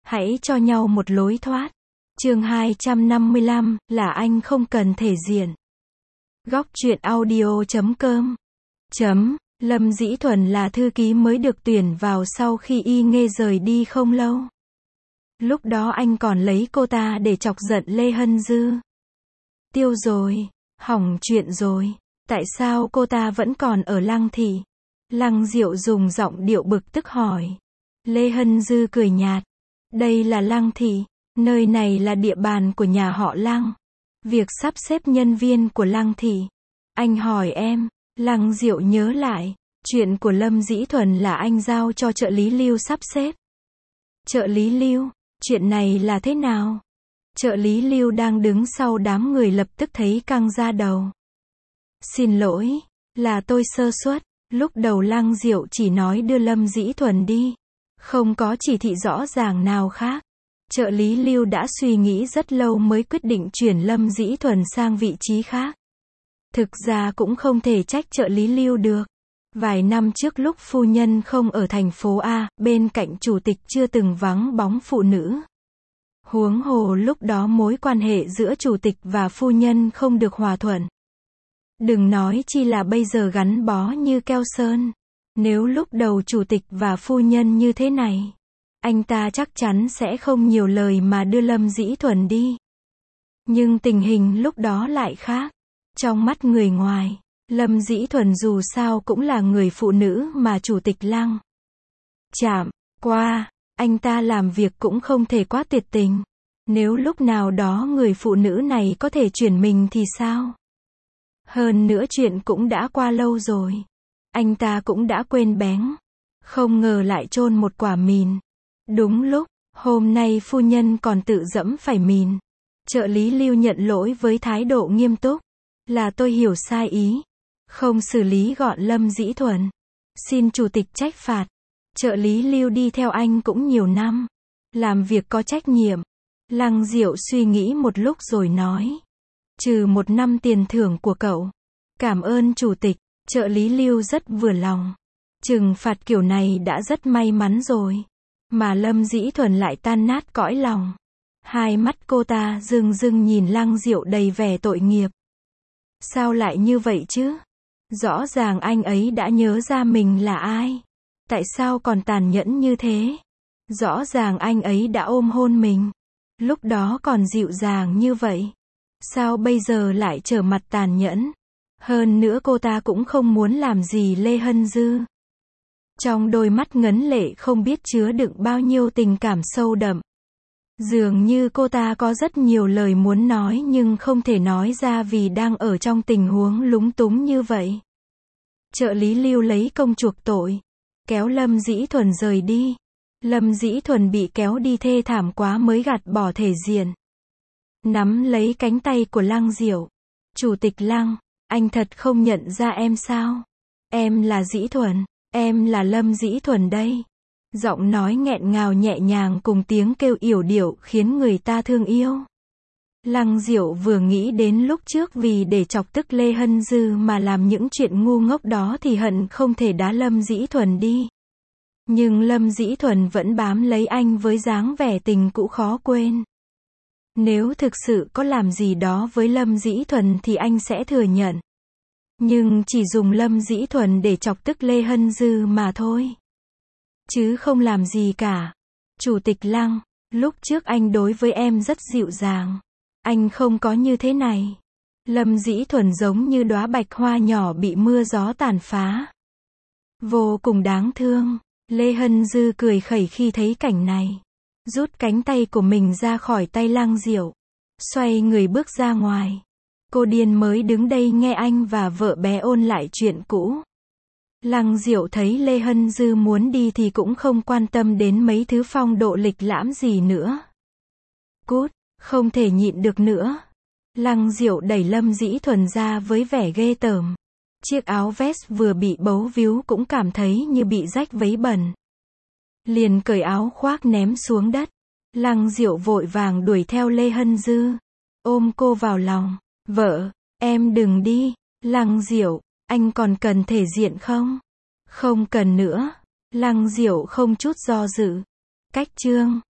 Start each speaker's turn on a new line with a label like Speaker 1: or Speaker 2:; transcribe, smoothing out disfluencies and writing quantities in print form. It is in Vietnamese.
Speaker 1: Hãy cho nhau một lối thoát. Chương 255, là anh không cần thể diện. Góc truyện audio.com. Lâm Dĩ Thuần là thư ký mới được tuyển vào sau khi Y Nghê rời đi không lâu. Lúc đó anh còn lấy cô ta để chọc giận Lê Hân Dư. Tiêu rồi, hỏng chuyện rồi, tại sao cô ta vẫn còn ở Lăng Thị? Lăng Diệu dùng giọng điệu bực tức hỏi. Lê Hân Dư cười nhạt. Đây là Lăng Thị, nơi này là địa bàn của nhà họ Lăng. Việc sắp xếp nhân viên của Lăng Thị. Anh hỏi em. Lăng Diệu nhớ lại, chuyện của Lâm Dĩ Thuần là anh giao cho trợ lý Lưu sắp xếp. Trợ lý Lưu, chuyện này là thế nào? Trợ lý Lưu đang đứng sau đám người lập tức thấy căng da đầu. Xin lỗi, là tôi sơ suất, lúc đầu Lăng Diệu chỉ nói đưa Lâm Dĩ Thuần đi. Không có chỉ thị rõ ràng nào khác. Trợ lý Lưu đã suy nghĩ rất lâu mới quyết định chuyển Lâm Dĩ Thuần sang vị trí khác. Thực ra cũng không thể trách trợ lý Lưu được. Vài năm trước lúc phu nhân không ở thành phố A, bên cạnh chủ tịch chưa từng vắng bóng phụ nữ. Huống hồ lúc đó mối quan hệ giữa chủ tịch và phu nhân không được hòa thuận. Đừng nói chi là bây giờ gắn bó như keo sơn. Nếu lúc đầu chủ tịch và phu nhân như thế này, anh ta chắc chắn sẽ không nhiều lời mà đưa Lâm Dĩ Thuần đi. Nhưng tình hình lúc đó lại khác. Trong mắt người ngoài, Lâm Dĩ Thuần dù sao cũng là người phụ nữ mà chủ tịch Lăng chạm qua, anh ta làm việc cũng không thể quá tuyệt tình. Nếu lúc nào đó người phụ nữ này có thể chuyển mình thì sao? Hơn nữa chuyện cũng đã qua lâu rồi. Anh ta cũng đã quên bén. Không ngờ lại chôn một quả mìn. Đúng lúc, hôm nay phu nhân còn tự dẫm phải mìn. Trợ lý Lưu nhận lỗi với thái độ nghiêm túc. Là tôi hiểu sai ý. Không xử lý gọn Lâm Dĩ Thuần. Xin chủ tịch trách phạt. Trợ lý Lưu đi theo anh cũng nhiều năm. Làm việc có trách nhiệm. Lăng Diệu suy nghĩ một lúc rồi nói. Trừ 1 năm tiền thưởng của cậu. Cảm ơn chủ tịch. Trợ lý Lưu rất vừa lòng. Trừng phạt kiểu này đã rất may mắn rồi. Mà Lâm Dĩ Thuần lại tan nát cõi lòng. Hai mắt cô ta rưng rưng nhìn Lăng Diệu đầy vẻ tội nghiệp. Sao lại như vậy chứ? Rõ ràng anh ấy đã nhớ ra mình là ai. Tại sao còn tàn nhẫn như thế? Rõ ràng anh ấy đã ôm hôn mình. Lúc đó còn dịu dàng như vậy. Sao bây giờ lại trở mặt tàn nhẫn? Hơn nữa cô ta cũng không muốn làm gì Lê Hân Dư. Trong đôi mắt ngấn lệ không biết chứa đựng bao nhiêu tình cảm sâu đậm. Dường như cô ta có rất nhiều lời muốn nói nhưng không thể nói ra vì đang ở trong tình huống lúng túng như vậy. Trợ lý Lưu lấy công chuộc tội. Kéo Lâm Dĩ Thuần rời đi. Lâm Dĩ Thuần bị kéo đi thê thảm quá mới gạt bỏ thể diện. Nắm lấy cánh tay của Lăng Diệu. Chủ tịch Lăng, anh thật không nhận ra em sao? Em là Dĩ Thuần, em là Lâm Dĩ Thuần đây. Giọng nói nghẹn ngào nhẹ nhàng cùng tiếng kêu yểu điệu khiến người ta thương yêu. Lăng Diệu vừa nghĩ đến lúc trước vì để chọc tức Lê Hân Dư mà làm những chuyện ngu ngốc đó thì hận không thể đá Lâm Dĩ Thuần đi. Nhưng Lâm Dĩ Thuần vẫn bám lấy anh với dáng vẻ tình cũ khó quên. Nếu thực sự có làm gì đó với Lâm Dĩ Thuần thì anh sẽ thừa nhận. Nhưng chỉ dùng Lâm Dĩ Thuần để chọc tức Lê Hân Dư mà thôi. Chứ không làm gì cả. Chủ tịch Lăng, lúc trước anh đối với em rất dịu dàng. Anh không có như thế này. Lâm Dĩ Thuần giống như đóa bạch hoa nhỏ bị mưa gió tàn phá. Vô cùng đáng thương. Lê Hân Dư cười khẩy khi thấy cảnh này. Rút cánh tay của mình ra khỏi tay Lăng Diệu. Xoay người bước ra ngoài. Cô điên mới đứng đây nghe anh và vợ bé ôn lại chuyện cũ. Lăng Diệu thấy Lê Hân Dư muốn đi thì cũng không quan tâm đến mấy thứ phong độ lịch lãm gì nữa. Cút, không thể nhịn được nữa. Lăng Diệu đẩy Lâm Dĩ Thuần ra với vẻ ghê tởm. Chiếc áo vest vừa bị bấu víu cũng cảm thấy như bị rách vấy bẩn. Liền cởi áo khoác ném xuống đất. Lăng Diệu vội vàng đuổi theo Lê Hân Dư. Ôm cô vào lòng. Vợ, em đừng đi. Lăng Diệu, anh còn cần thể diện không? Không cần nữa. Lăng Diệu không chút do dự. Cách chương